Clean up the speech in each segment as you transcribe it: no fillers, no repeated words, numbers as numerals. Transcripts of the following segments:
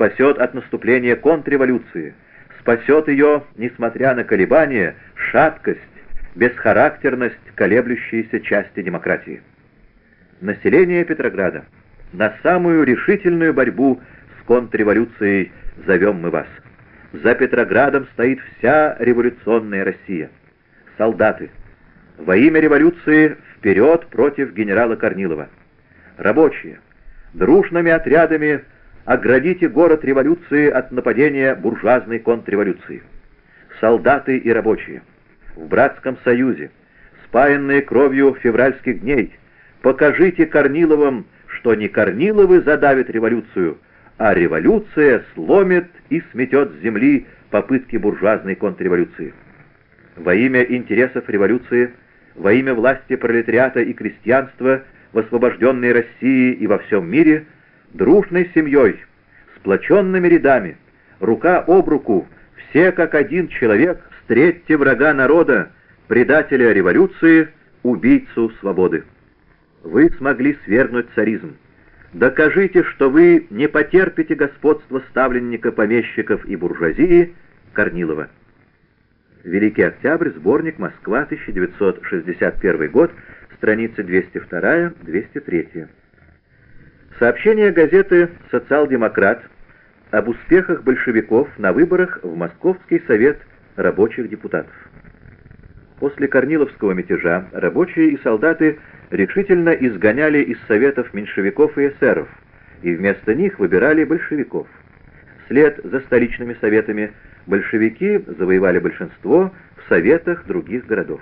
спасет от наступления контрреволюции, спасет ее, несмотря на колебания, шаткость, бесхарактерность колеблющейся части демократии. Население Петрограда, на самую решительную борьбу с контрреволюцией зовем мы вас. За Петроградом стоит вся революционная Россия. Солдаты, во имя революции вперед против генерала Корнилова. Рабочие, дружными отрядами оградите город революции от нападения буржуазной контрреволюции. Солдаты и рабочие, в братском союзе, спаянные кровью февральских дней, покажите Корниловым, что не Корниловы задавят революцию, а революция сломит и сметет с земли попытки буржуазной контрреволюции. Во имя интересов революции, во имя власти пролетариата и крестьянства в освобожденной России и во всем мире, дружной семьей, сплоченными рядами, рука об руку, все как один человек, встретьте врага народа, предателя революции, убийцу свободы. Вы смогли свергнуть царизм. Докажите, что вы не потерпите господства ставленника помещиков и буржуазии Корнилова. Великий Октябрь, сборник, Москва, 1961 год, страницы 202-203. Сообщение газеты «Социал-демократ» об успехах большевиков на выборах в Московский совет рабочих депутатов. После Корниловского мятежа рабочие и солдаты решительно изгоняли из советов меньшевиков и эсеров, и вместо них выбирали большевиков. Вслед за столичными советами большевики завоевали большинство в советах других городов.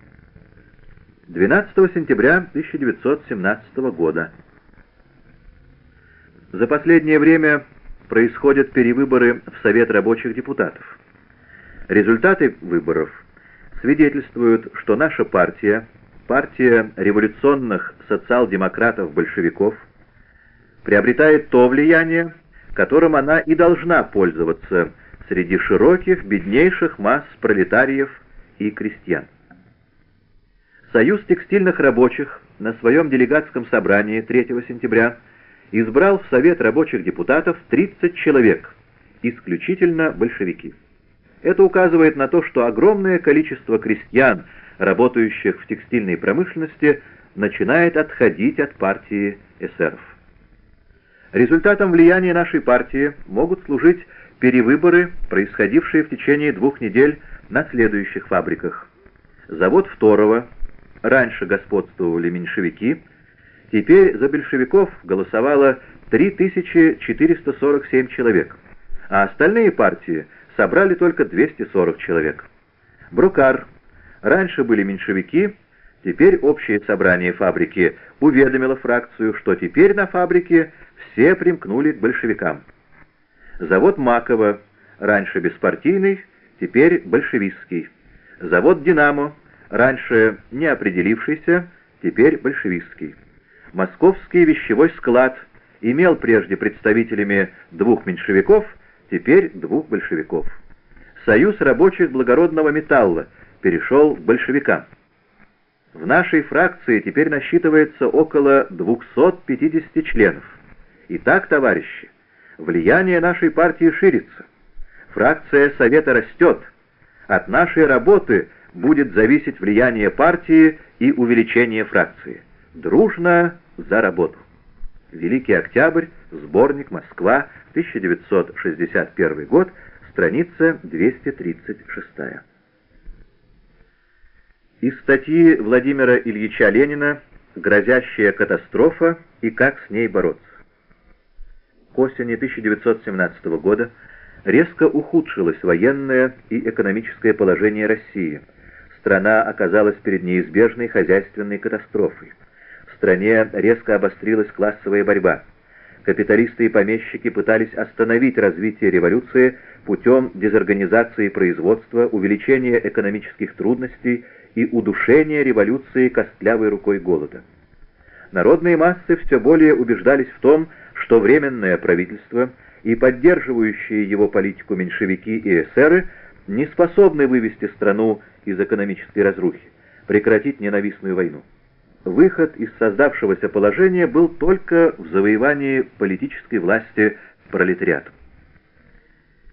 12 сентября 1917 года. За последнее время происходят перевыборы в Совет рабочих депутатов. Результаты выборов свидетельствуют, что наша партия, партия революционных социал-демократов-большевиков, приобретает то влияние, которым она и должна пользоваться среди широких, беднейших масс пролетариев и крестьян. Союз текстильных рабочих на своем делегатском собрании 3 сентября избрал в Совет рабочих депутатов 30 человек, исключительно большевики. Это указывает на то, что огромное количество крестьян, работающих в текстильной промышленности, начинает отходить от партии эсеров. Результатом влияния нашей партии могут служить перевыборы, происходившие в течение 2 недель на следующих фабриках. Завод Второго, раньше господствовали меньшевики, теперь за большевиков голосовало 3447 человек, а остальные партии собрали только 240 человек. Брукар, раньше были меньшевики, теперь общее собрание фабрики уведомило фракцию, что теперь на фабрике все примкнули к большевикам. Завод Макова, раньше беспартийный, теперь большевистский. Завод «Динамо», раньше не определившийся, теперь большевистский. Московский вещевой склад имел прежде представителями 2 меньшевиков, теперь 2 большевиков. Союз рабочих благородного металла перешел к большевикам. В нашей фракции теперь насчитывается около 250 членов. Итак, товарищи, влияние нашей партии ширится. Фракция Совета растет. От нашей работы будет зависеть влияние партии и увеличение фракции. Дружно за работу. Великий Октябрь, сборник, Москва, 1961 год, страница 236. Из статьи Владимира Ильича Ленина «Грозящая катастрофа и как с ней бороться». К осени 1917 года резко ухудшилось военное и экономическое положение России. Страна оказалась перед неизбежной хозяйственной катастрофой. В стране резко обострилась классовая борьба. Капиталисты и помещики пытались остановить развитие революции путем дезорганизации производства, увеличения экономических трудностей и удушения революции костлявой рукой голода. Народные массы все более убеждались в том, что Временное правительство и поддерживающие его политику меньшевики и эсеры не способны вывести страну из экономической разрухи, прекратить ненавистную войну. Выход из создавшегося положения был только в завоевании политической власти пролетариатом.